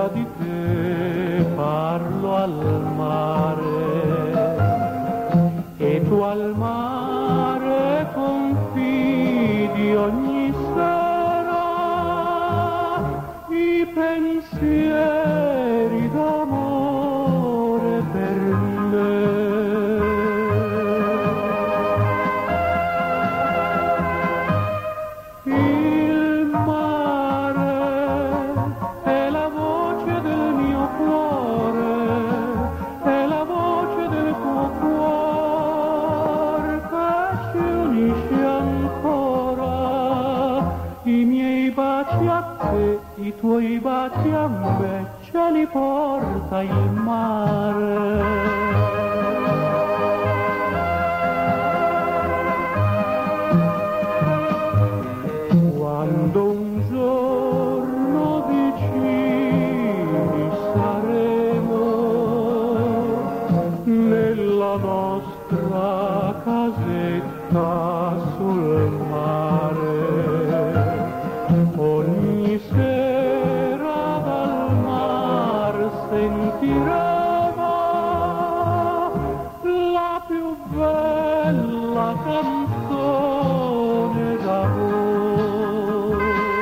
via di te parlo al mare e tu al mare confidi ogni sera i pensieri d'amore per me. I tuoi baci a me ce li porta il mare. Quando un giorno vicini saremo nella nostra casetta sul mare, ogni sera dal mar sentiremo la più bella canzone d'amore.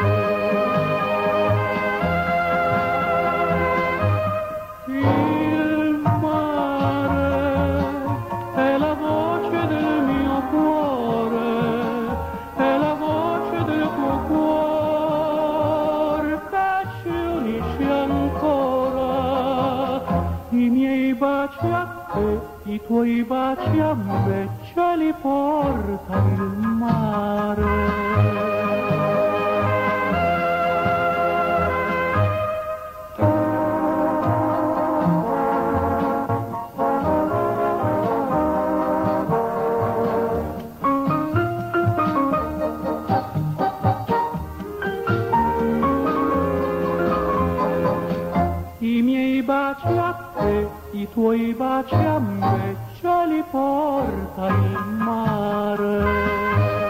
Il mare è la voce del mio cuore, è la voce del tuo cuore, i miei baci a te, i tuoi baci a me, ce li porta il mare. I miei baci a te, i tuoi baci a me, ce li porta il mare.